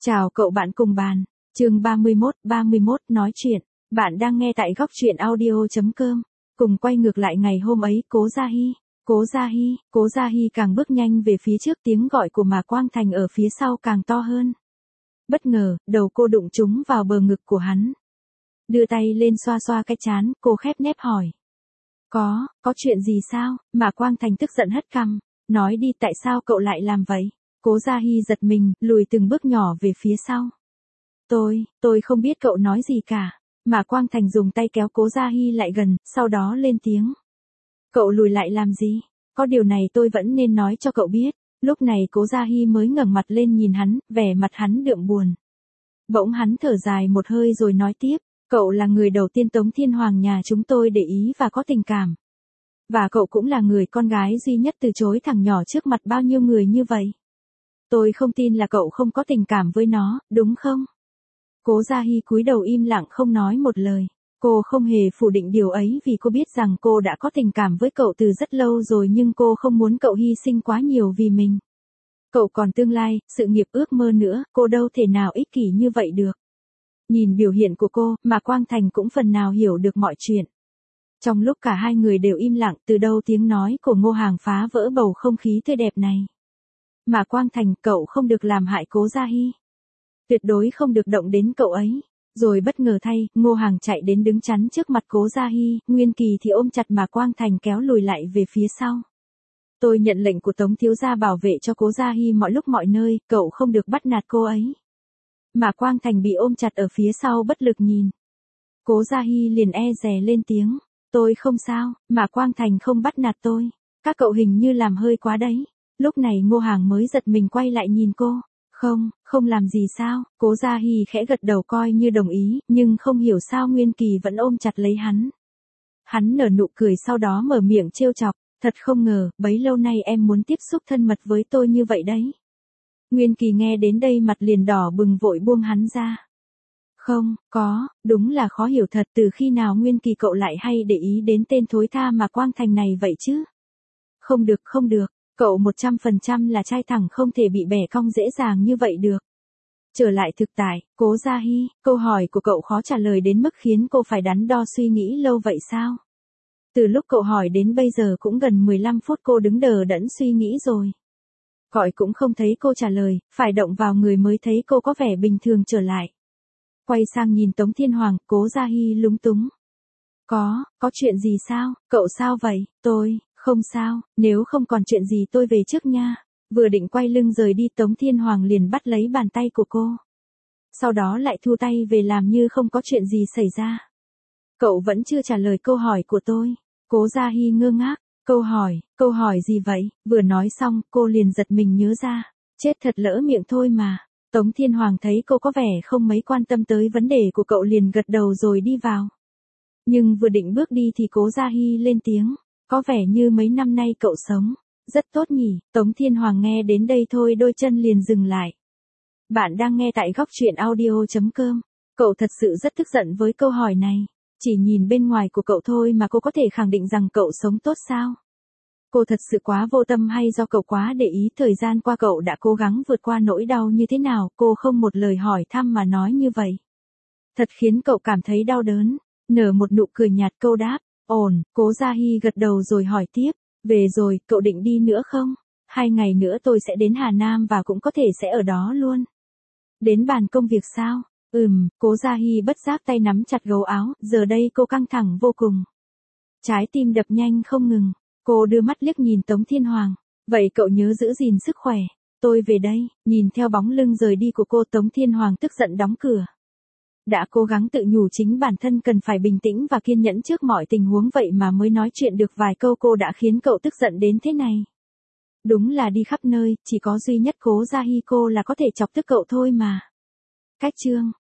Chào cậu bạn cùng bàn. Chương 31 nói chuyện. Bạn đang nghe tại góc truyện audio.com. Cùng quay ngược lại ngày hôm ấy, Cố Gia Hi càng bước nhanh về phía trước, tiếng gọi của Mạc Quang Thành ở phía sau càng to hơn. Bất ngờ, đầu cô đụng trúng vào bờ ngực của hắn. Đưa tay lên xoa xoa cái trán, cô khép nép hỏi. Có chuyện gì sao? Mạc Quang Thành tức giận hất cằm. Nói đi, tại sao cậu lại làm vậy? Cố Gia Hi giật mình, lùi từng bước nhỏ về phía sau. Tôi không biết cậu nói gì cả. Mạc Quang Thành dùng tay kéo Cố Gia Hi lại gần, sau đó lên tiếng. Cậu lùi lại làm gì? Có điều này tôi vẫn nên nói cho cậu biết. Lúc này Cố Gia Hi mới ngẩng mặt lên nhìn hắn, vẻ mặt hắn đượm buồn. Bỗng hắn thở dài một hơi rồi nói tiếp. Cậu là người đầu tiên Tống Thiên Hoàng nhà chúng tôi để ý và có tình cảm. Và cậu cũng là người con gái duy nhất từ chối thằng nhỏ trước mặt bao nhiêu người như vậy. Tôi không tin là cậu không có tình cảm với nó, đúng không? Cố Gia Hi cúi đầu im lặng không nói một lời. Cô không hề phủ định điều ấy vì cô biết rằng cô đã có tình cảm với cậu từ rất lâu rồi, nhưng cô không muốn cậu hy sinh quá nhiều vì mình. Cậu còn tương lai, sự nghiệp, ước mơ nữa, cô đâu thể nào ích kỷ như vậy được. Nhìn biểu hiện của cô, mà Quang Thành cũng phần nào hiểu được mọi chuyện. Trong lúc cả hai người đều im lặng, từ đâu tiếng nói của Ngô Hàng phá vỡ bầu không khí tươi đẹp này. Mà Quang Thành, cậu không được làm hại Cố Gia Hi. Tuyệt đối không được động đến cậu ấy. Rồi bất ngờ thay, Ngô Hàng chạy đến đứng chắn trước mặt Cố Gia Hi, Nguyên Kỳ thì ôm chặt mà Quang Thành kéo lùi lại về phía sau. Tôi nhận lệnh của Tống thiếu gia bảo vệ cho Cố Gia Hi mọi lúc mọi nơi, cậu không được bắt nạt cô ấy. Mà Quang Thành bị ôm chặt ở phía sau bất lực nhìn. Cố Gia Hi liền e dè lên tiếng. Tôi không sao, mà Quang Thành không bắt nạt tôi. Các cậu hình như làm hơi quá đấy. Lúc này Ngô Hàng mới giật mình quay lại nhìn cô. Không làm gì sao? Cố Gia Hi khẽ gật đầu coi như đồng ý, nhưng không hiểu sao Nguyên Kỳ vẫn ôm chặt lấy hắn. Hắn nở nụ cười sau đó mở miệng trêu chọc. Thật không ngờ, bấy lâu nay em muốn tiếp xúc thân mật với tôi như vậy đấy. Nguyên Kỳ nghe đến đây mặt liền đỏ bừng vội buông hắn ra. Không, đúng là khó hiểu thật, từ khi nào Nguyên Kỳ cậu lại hay để ý đến tên thối tha mà Quang Thành này vậy chứ? Không được, cậu 100% là trai thẳng, không thể bị bẻ cong dễ dàng như vậy được. Trở lại thực tại, Cố Gia Hi, câu hỏi của cậu khó trả lời đến mức khiến cô phải đắn đo suy nghĩ lâu vậy sao? Từ lúc cậu hỏi đến bây giờ cũng gần 15 phút cô đứng đờ đẫn suy nghĩ rồi. Gọi cũng không thấy cô trả lời, phải động vào người mới thấy cô có vẻ bình thường trở lại. Quay sang nhìn Tống Thiên Hoàng, Cố Gia Hi lúng túng. Có chuyện gì sao? Cậu sao vậy? Tôi, không sao, nếu không còn chuyện gì tôi về trước nha. Vừa định quay lưng rời đi, Tống Thiên Hoàng liền bắt lấy bàn tay của cô. Sau đó lại thu tay về làm như không có chuyện gì xảy ra. Cậu vẫn chưa trả lời câu hỏi của tôi. Cố Gia Hi ngơ ngác. Câu hỏi gì vậy? Vừa nói xong, cô liền giật mình nhớ ra. Chết thật, lỡ miệng thôi mà. Tống Thiên Hoàng thấy cô có vẻ không mấy quan tâm tới vấn đề của cậu liền gật đầu rồi đi vào. Nhưng vừa định bước đi thì Cố Gia Hi lên tiếng. Có vẻ như mấy năm nay cậu sống rất tốt nhỉ? Tống Thiên Hoàng nghe đến đây thôi đôi chân liền dừng lại. Bạn đang nghe tại góc truyện audio.com. Cậu thật sự rất tức giận với câu hỏi này. Chỉ nhìn bên ngoài của cậu thôi mà cô có thể khẳng định rằng cậu sống tốt sao? Cô thật sự quá vô tâm hay do cậu quá để ý thời gian qua cậu đã cố gắng vượt qua nỗi đau như thế nào? Cô không một lời hỏi thăm mà nói như vậy. Thật khiến cậu cảm thấy đau đớn. Nở một nụ cười nhạt câu đáp. Ổn, Cố Gia Hi gật đầu rồi hỏi tiếp. Về rồi, cậu định đi nữa không? 2 ngày nữa tôi sẽ đến Hà Nam và cũng có thể sẽ ở đó luôn. Đến bàn công việc sao? Cố Gia Hi bất giác tay nắm chặt gấu áo, giờ đây cô căng thẳng vô cùng. Trái tim đập nhanh không ngừng. Cô đưa mắt liếc nhìn Tống Thiên Hoàng. Vậy cậu nhớ giữ gìn sức khỏe. Tôi về đây. Nhìn theo bóng lưng rời đi của cô, Tống Thiên Hoàng tức giận đóng cửa. Đã cố gắng tự nhủ chính bản thân cần phải bình tĩnh và kiên nhẫn trước mọi tình huống, vậy mà mới nói chuyện được vài câu cô đã khiến cậu tức giận đến thế này. Đúng là đi khắp nơi, chỉ có duy nhất Cố Gia Hi cô là có thể chọc tức cậu thôi mà. Cách chương